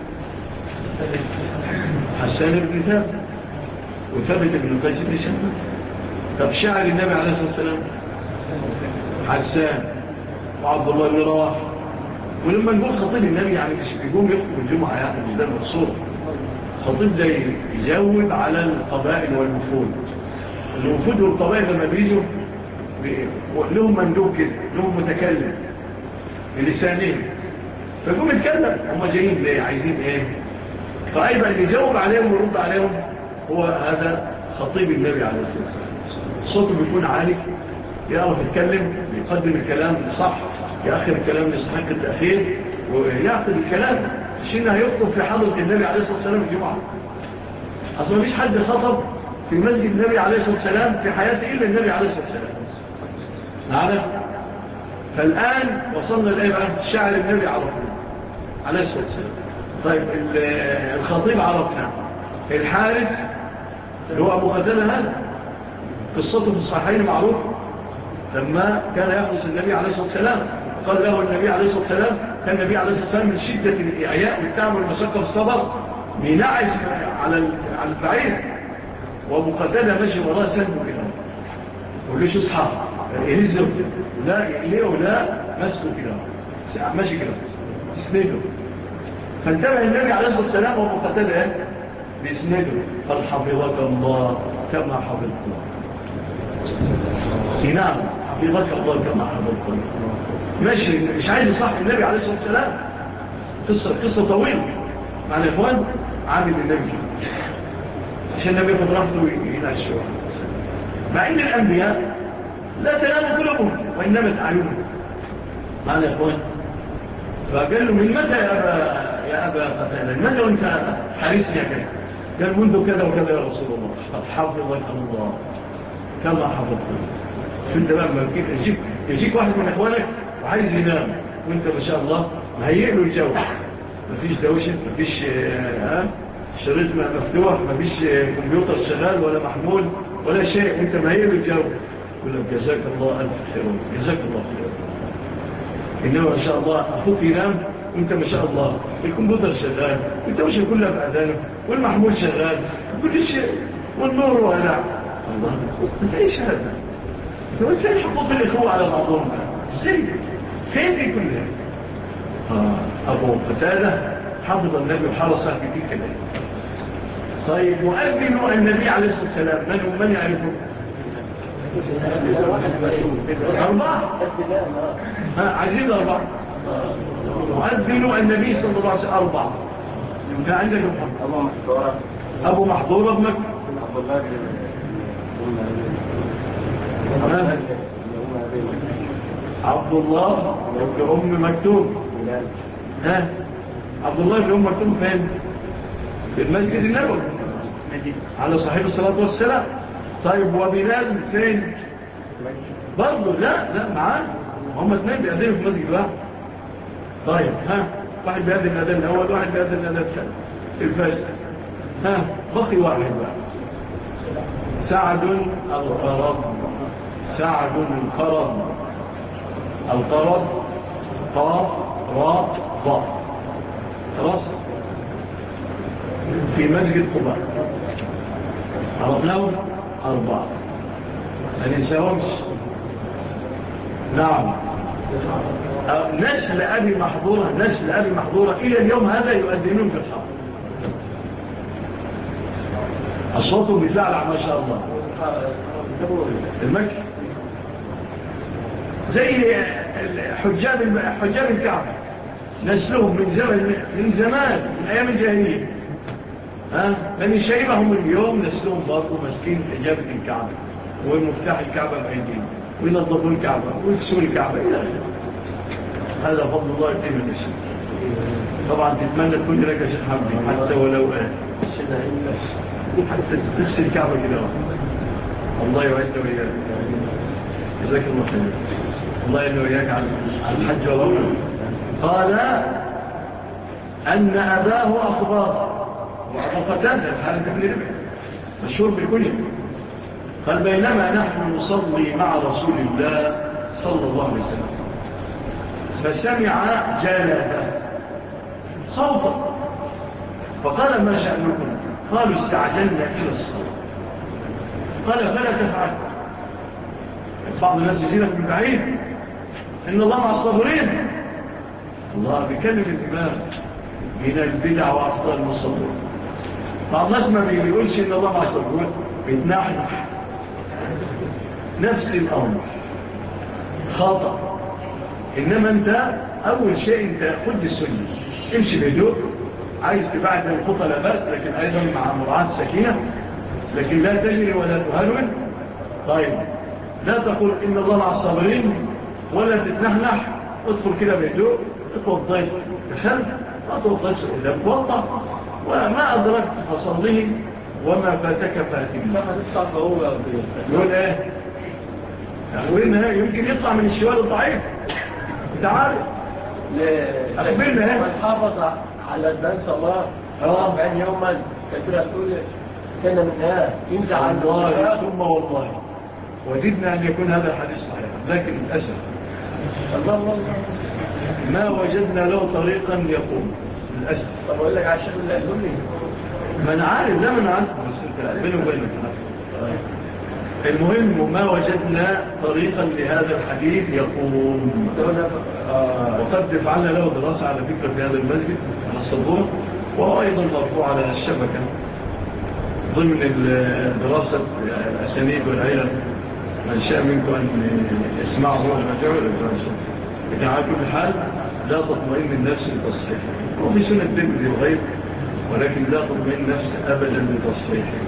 حسان بن ثابت وثابت بن قيس بن شمس. طب شعر النبي عليه الصلاة والسلام حسان وعبد الله بن رواح. ولما نقول خطيب النبي يعني مش بيقوم يخطب الجمعة، يعني مش ده المقصود. خطيب ده يجاوب على القبائل والوفود. الوفود والقبائل لما بيجوا لهم مندوب كده، لهم متكلم بلسانين، فيقوم يتكلم هم جايين ليه، عايزين ايه، فأيضا اللي يجاوب عليهم ويرد عليهم هو هذا خطيب النبي عليه الصلاة والسلام. صوته بيكون عالي، يعرف يتكلم، يقدم الكلام صح، يأخر الكلام لصحيح التأخير، ويعقد الكلام عشان هيخطب في حضرة النبي عليه الصلاة والسلام الجمعة. أصلا مفيش حد خطب في مسجد النبي عليه الصلاة والسلام في حياته إلا النبي عليه الصلاة والسلام. نعرف؟ فالآن وصلنا الآن شاعر النبي عليه الصلاة والسلام. طيب الخطيب عرفنا، الحارس اللي هو أبو قتادة هذا قصته في الصحيحين معروف. لما كان يحدث النبي عليه الصلاة والسلام قال له النبي عليه الصلاة والسلام، كان النبي عليه الصلاة والسلام من شدة الإعياء والتعب والمشقة والصبر بينعس على البعير، وأبو قتادة ماشي وراه سنبه كده، يقول ليش اصحى يهزه، لا يقليه ولا مسكه كده، ماشي كده تسنده. فانتبه النبي عليه الصلاة والسلام وأبو قتادة بيسنده، قال حفظك الله كما حفظت الله. نعم حفظك الله كما حفظك. ماشي مش عايز يصح النبي عليه الصلاة والسلام. قصة طويلة مع الإخوان عامل النبي عشان النبي ياخد راحته وينعش شوية. مع إن الأنبياء لا تنام قلوبهم وإنما أعينهم مع الإخوان. فقال له من متى يا أبا قتادة من متى وانت حريصني يا كذا؟ قال منذ كذا وكذا يا رسول الله. حفظك الله كما حفظتني. شو انت بقى يجيك واحد من إخوانك وعايز ينام وانت ما شاء الله مهيئ له الجو، مفيش دوشة، مفيش شريط مفتوح، مفيش كمبيوتر شغال ولا محمول ولا شيء، وانت مهيئ له الجو. يقول لك جزاك الله ألف خير، جزاك الله خير. إنما ما شاء الله أخوك ينام وانت ما شاء الله الكمبيوتر شغال والدوشة كلها بأذانه والمحمول شغال كل شيء والنور وهلع. الله تعيش هذا وإزاي حقوق الإخوة على بعضهم؟ إزاي؟ فين دي كلها؟ أبو قتادة حفظ النبي وحرص في تلك الليلة. طيب مؤذن النبي عليه الصلاة والسلام من يعرفه؟ أربعة عايزين أربعة. مؤذن النبي صلى الله عليه وسلم أربعة. كان عندك أبو محظورة بن مكة، عبد الله بن أم مكتوم. عبد الله بن أم مكتوم فين؟ في المسجد النبوي على صاحب الصلاة والسلام. طيب وبلال فين؟ برضو لا معاه هم اثنين بيأذنوا في مسجد واحد. طيب واحد بيأذن الأذان الأول واحد بيأذن الأذان الثاني الفجر. بقي واحد بقى سعد القرض. سعد القرض. القرض قاف راء ضاء خلاص في مسجد قباء. عرفناهم أربعة ما ننساهمش. نعم نسل أبي محظورة إلى اليوم هذا يؤذنون في الحرب. أصواتهم بفعل ما شاء الله. المكي زي حجاب الكعبة نسلهم من زمان من أيام الجاهلية. من شيبهم اليوم نسلهم برضو مسكين حجابة الكعبة ومفتاح الكعبة بأيديهم وينظفوا الكعبة ويكسوا الكعبة إلى آخره. هذا فضل الله يتم النسل. طبعا تتمنى تكون لك شيء حبي حتى ولو حتى تغسل الكعبة كده. الله يوعدنا وإياك. جزاك الله خير. الله يوعدنا وإياك على الحج والعمرة. قال أن أباه أخبار وأبو قتادة الحارث بن ربيعة مشهور بالكل. قال بينما نحن نصلي مع رسول الله صلى الله عليه وسلم فسمع جلبة صوتا فقال ما شأنكم؟ قالوا استعجلنا إلى الصلاة. قال فلا تفعل. بعض الناس يجيلك من بعيد إن الله مع الصابرين. الله بيكلم الإمام من البدع وأخطاء المصابرين. بعض الناس ما بيقولش إن الله مع الصابرين بيتنحنح. نفس الأمر خطأ. إنما أنت أول شيء أنت خد السنة امشي بهدوء. عايز تبعد من الخطأ لا بأس لكن أيضا مع مراعاة السكينة. لكن لا تجري ولا تهرول. طيب لا تقول إن الله مع الصابرين ولا تتنحنح. ادخل كده بهدوء اتوضيت بخلف ما توضيت قدام توضى وما أدركت فصليه وما فاتك فاتك. يقول ايه أخبرنا يمكن يطلع من الشوال الضعيف. انت عارف أخبرنا من حافظ على الدنس الله 40 يوما كثيرا تقول كان منها ينزع عن الله ثم والله وددنا أن يكون هذا الحديث صحيح لكن للأسف الله ما وجدنا له طريقا يقوم للأسف. طب أقول لك عشان اللي أقول لي ما أنا عارف لا من عارف بس انت بينه وبينك. المهم ما وجدنا طريقا لهذا الحديث يقوم. وقد فعلنا له دراسة على فكرة في هذا المسجد على الصدور وهو أيضا مرفوع على الشبكة ضمن دراسة الأسانيد والعلم من شاء منكم أن يسمعه ونرجعه للرسول. لكن على كل حال لا تطمئن النفس لتصحيحه، وفي سنة الدين للغيب، ولكن لا تطمئن النفس أبدا لتصحيحه.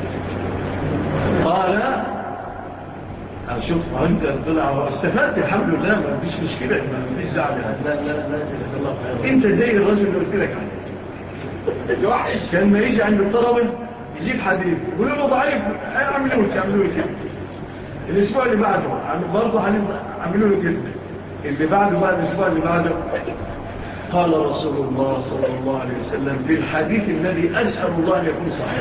قال أشوف أنت طلع واستفدت الحمد لله، ما فيش مشكلة، ما فيش زعل. لا أنت زي الرجل اللي قلت لك عنه، كان ما يجي عند الطلبة يجيب حديث يقول له ضعيف، يعملوا له كده. الأسبوع اللي بعده برضه عملوا له كده. اللي بعده بعد الأسبوع اللي بعده قال رسول الله صلى الله عليه وسلم بالحديث الذي أسأل الله أن يكون صحيح.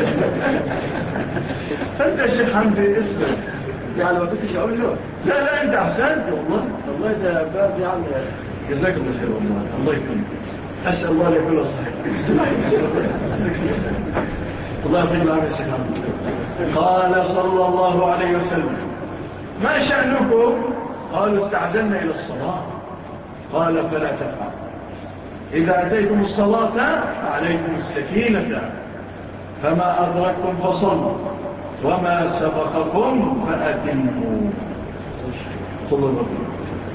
فأنت يا شيخ حمدي اسمه يعني ما كنتش أقول له لا أنت أحسنت والله. والله ده باب يعني جزاك الله خير والله. الله يكرمك. أسأل الله أن يكون صحيح. الله يطيب العافية يا شيخ حمدي. قال صلى الله عليه وسلم ما شأنكم؟ قالوا استعجلنا إلى الصلاة. قال فلا تفعل، إذا أتيتم الصلاة فعليكم السكينة، فما أدركتم فصلوا وما سبقكم فأتموا. خذوا الرب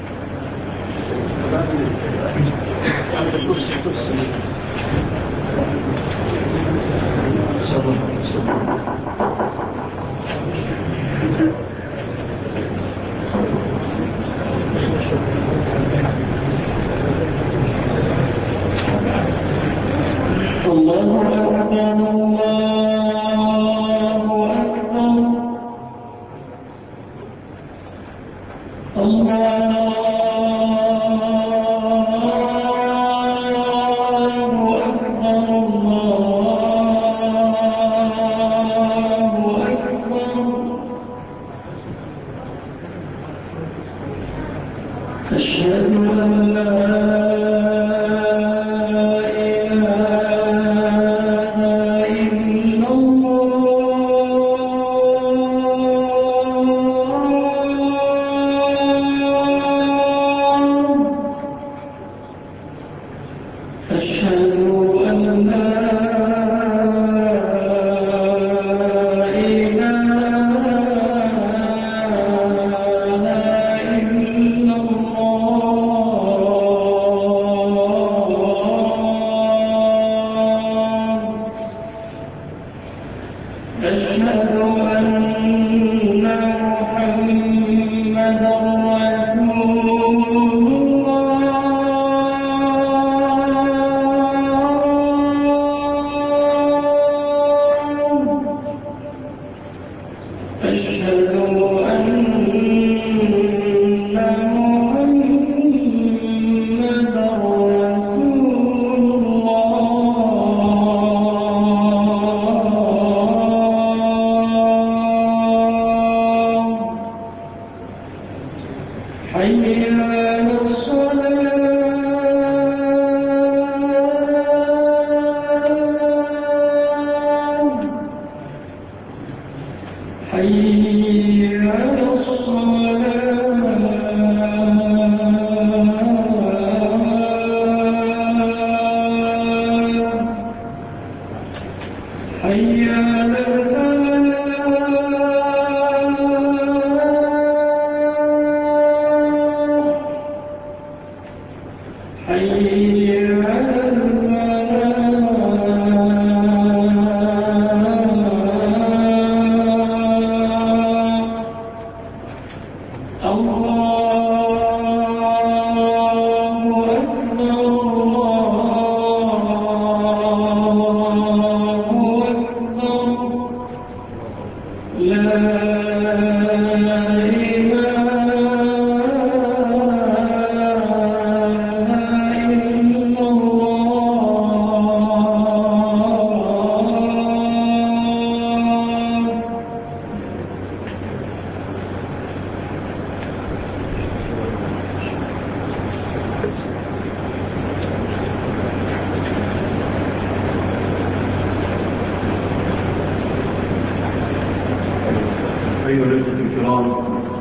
أيها الأخوة الكرام،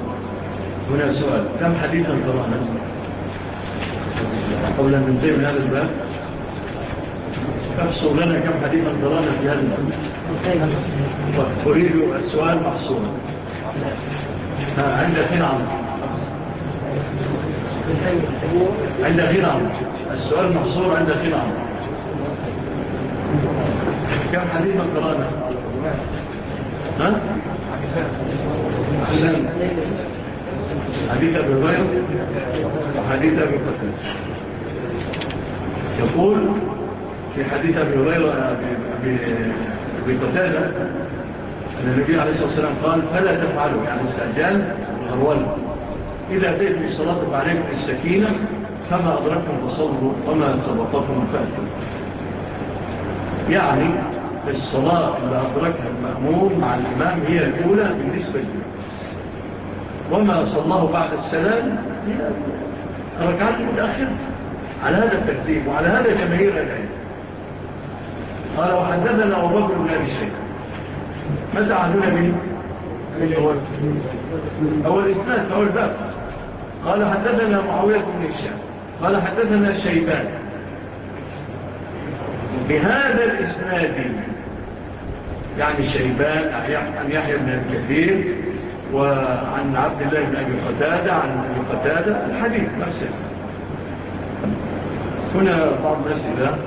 هنا سؤال: كم حديثا قرأنا قبل أن ننتهي من هذا الباب؟ أفصل لنا كم حديثا قرأنا في هذا الباب. أريد السؤال محصورا. عند أخينا عمرو عند أخينا عمرو السؤال محصور عند أخينا عمرو. كم حديث من قرانا؟ ها؟ أحسن. حديث أبي هريرة وحديث أبي قتادة. يقول في حديث أبي هريرة أبي قتادة أن النبي عليه الصلاة والسلام قال فلا تفعلوا، يعني استعجال الغرول، إذا أتيتم الصلاة فعليكم السكينة فما أدركتم فصلوا وما سبقكم فأتوا. يعني الصلاة اللي أدركها المأموم مع الإمام هي الأولى بالنسبة له، وما صلاه بعد السلام هي ركعات متأخرة. على هذا الترتيب وعلى هذا جماهير العلم. قال وحدثنا أبو بكر بن أبي شيبة. ماذا عندنا به؟ أول إسناد أول باب. قال حدثنا معاوية بن هشام قال حدثنا شيبان بهذا الإسناد، يعني شيبان عن يحيى بن أبي كثير وعن عبد الله بن أبي قتادة عن أبي قتادة الحديث نفسه. هنا بعض الأسئلة.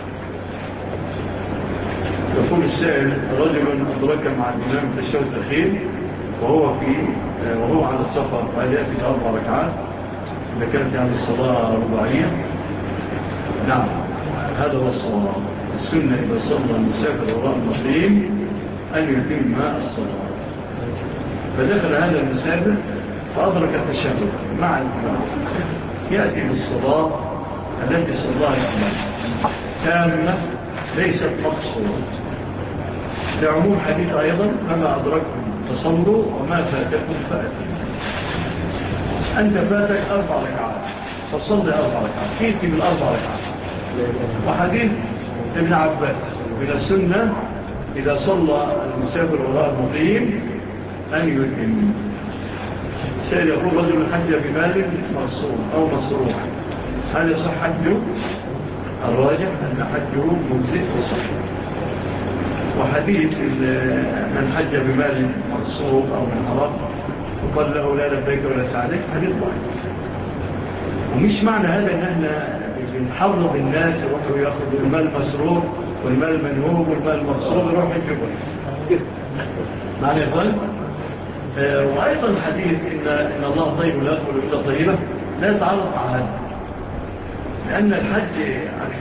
يقول السائل رجل أدرك مع الإمام في الشوط الأخير وهو على السفر قال يأتي 4 ركعات إذا كانت يعني الصلاة رباعية. نعم هذا هو الصلاة. السنة إذا صلى المسافر وراء المقيم أن يتم الصلاة. فدخل هذا المسافر فأدرك التشهد مع الإمام، يأتي بالصلاة التي صلاها الإمام تامة ليست مقصورة، لعموم حديث أيضا فما أدركتم فصلوا وما فاتكم فأتوا. أنت فاتك 4 ركعات فصلي 4 ركعات كيف من 4 ركعات. وحديث ابن عباس من السنة إذا صلى المسافر وراء المقيم أن يتم. سيد يقول رجل حج بمال مرصوم أو مسروح، هل يصح حجه؟ الراجح أن حجه مجزئ وصحيح. وحديث من حج بمال مرصوم أو من حرام وقال له لا لبيك ولا سعديك حديث ضعيف. ومش معنى هذا أن احنا بنحرض الناس يروحوا يأخذوا المال مسروق والمال منهوب والمال مرصوم يروحوا يجيبوا معنى يقول. وأيضا حديث إن الله طيب لا يقبل إلا طيبة لا يتعرض مع هذا، لأن الحج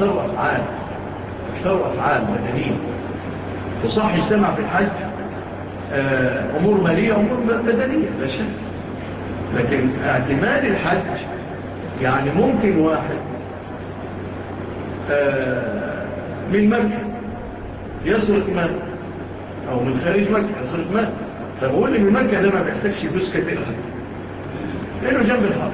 أكثر أفعال مدنية، وصح يجتمع في الحج أمور مالية أمور مدنية لا شك. لكن اعتماد الحج يعني ممكن واحد من مكة يسرق مال أو من خارج مكة يسرق مال، فبقول لي من مكة ده ما بيحتاجش فلوس كتير لأنه جنب الحرم.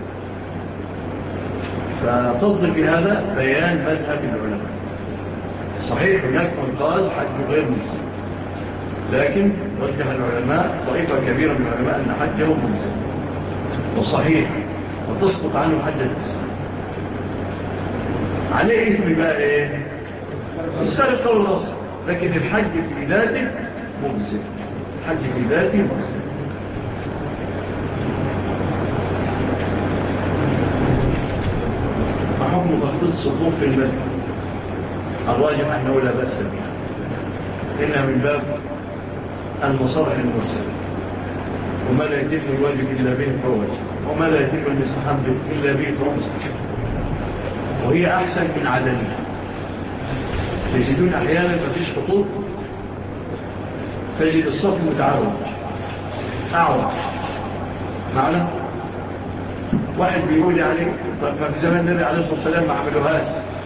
فتصدر بهذا بيان مذهب العلماء. صحيح هناك من قال حج غير مسلم، لكن رجح العلماء طائفة كبيرة من العلماء أن حجه مسلم وصحيح وتسقط عنه حج الإسلام. عليه إثم بقى إيه؟ السرقة والغصب، لكن الحج في ذاته مسلم. الحج في ذاته مسلم. حكم تخطيط الصفوف في المسجد؟ الراجح أنه لا بأس بها، إنها من باب المصالح المرسلة، وما لا يتم الواجب إلا به فهو واجب، وما لا يتم المستحب إلا به فهو مستحب، وهي أحسن من عدمها. تجدون أحيانا ما فيش خطوط، تجد الصف متعرض أعوض معنا. واحد بيقول يعني طب ما في زمان النبي عليه الصلاة والسلام ما عملوهاش.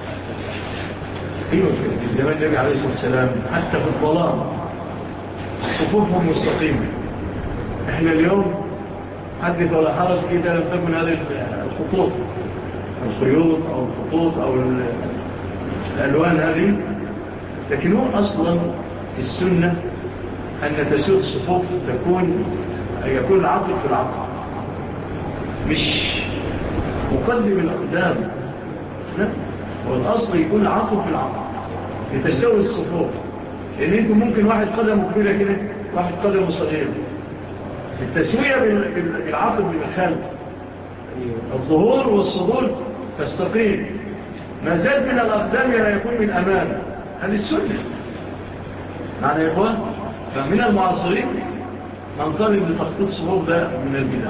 ايوه في زمان النبي عليه الصلاة والسلام حتى في الظلام صفوفهم مستقيمة. احنا اليوم حدث ولا حرج إذا لم تكن هذه الخطوط الخيوط أو الخطوط أو الألوان هذه. لكن هو أصلا في السنة أن تسوق الصفوف يكون العقل في العقل، مش مقدم الأقدام، لا، والأصل يكون العقل في العقل لتساوي الصفوف. لأن انتم ممكن واحد قدمه كبيرة كده واحد قدمه صغير، التسوية بالعقل بالخلق، الظهور والصدور تستقيم. ما زاد من الأقدام لا يكون من أمام. هذه السنة معنى يا إخوان. فمن المعاصرين من طالب لتخطيط صدور ده من البدع.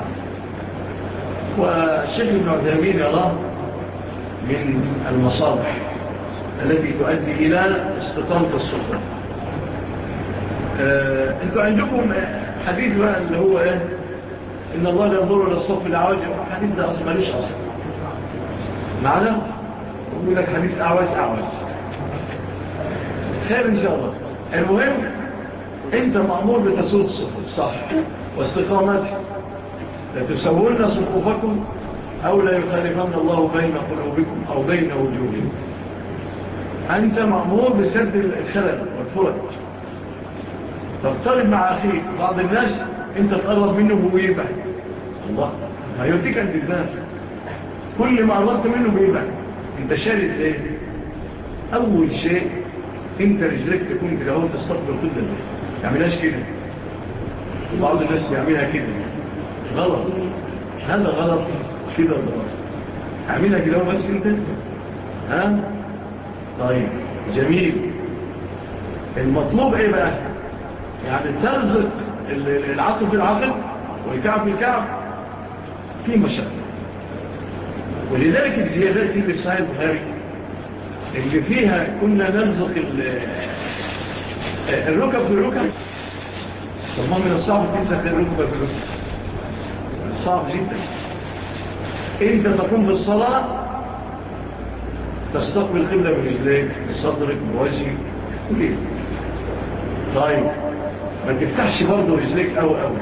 والشيخ ابن عثيمين يراه من المصالح التي تؤدي إلى استقامة السلطة. انتوا عندكم حديث بقى اللي هو ايه، ان الله لا ينظر الى الصف الاعواج. الحديث ده اصلا ماليش اصل معنا، يقول لك حديث اعواج خير ان شاء الله. المهم انت مأمور بتسوية الصف صح واستقامتها. لا تسوون صفوفكم او لا يخالفن الله بين قلوبكم او بين وجوهكم. انت مأمور بسد الخلل والفرق. تقترب مع أخيك. بعض الناس انت تقرب منه ويبعد. الله ما يوديك عند الناس، كل ما قربت منه بيبعد. انت شارد ايه؟ اول شيء انت رجلك تكون كده هو تستقبل قدر ما تعملهاش كده. بعض الناس بيعملها كده غلط، هذا غلط كده غلط. اعملها كده بس انت ها. طيب جميل. المطلوب ايه بقى؟ يعني ترزق العقل في العقل والكعب في الكعب في مشاكل. ولذلك الزيادات في صحيح البخاري اللي فيها كنا نرزق الركب في الركب. طبعا من الصعب تنزق الركب في الركب، صعب جدا. انت تقوم بالصلاة تستقبل القبلة برجليك بصدرك بوجهك كلية. طيب ما تفتحش برضه رجليك أو ما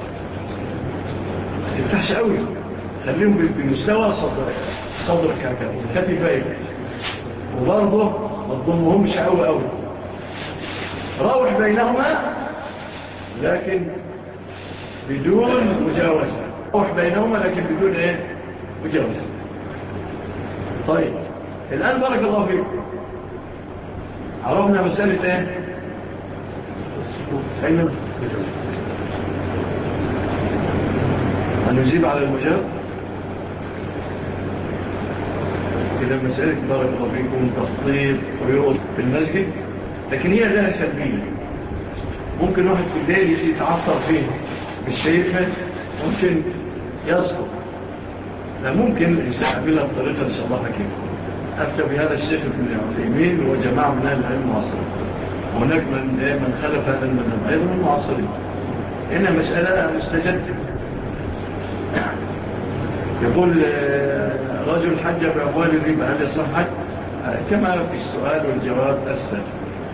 تفتحش قوي، خليهم بمستوى صدرك هكذا كتفيك، وبرضه ما تضمهمش قوي. روح بينهما لكن بدون مجاوزة. روح بينهما لكن بدون ايه؟ مجاوزة. طيب الآن بارك الله فيك عرفنا مسألة ايه؟ أين هنجيب على المجاب إذا مسألة بارك الله فيكم تخطيط ويوض في المسجد، لكن هي لها سلبية. ممكن واحد في الليل يتعثر فيه بالشيفة، ممكن يسقط. لا ممكن الإنسان يعملها بطريقة إن شاء الله حكيم. أفتى بهذا الشيخ ابن عثيمين وجماعة من أهل العلم المعاصرين. هناك من خلف هذا المذهب أيضا من المعاصرين. هنا مسألة مستجدة. يقول رجل حج بأموال الربا هل يصح حج؟ كما في السؤال والجواب أسهل.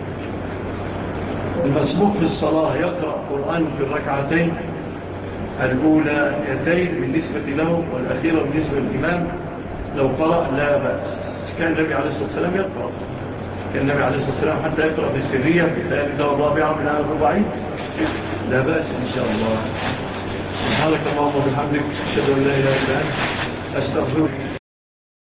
المسبوق في الصلاة يقرأ قرآن في الركعتين الأولى يتين بالنسبة له والأخيرة بالنسبة للإمام. لو قرأ لا بأس. كان النبي عليه الصلاة والسلام يقرأ. كان النبي عليه الصلاة والسلام حتى يقرأ في السرية في الثالثة والرابعة من آية الرباعين. لا بأس إن شاء الله. سبحانك اللهم وبحمدك أشهد أن لا إله إلا أنت أستغفرك.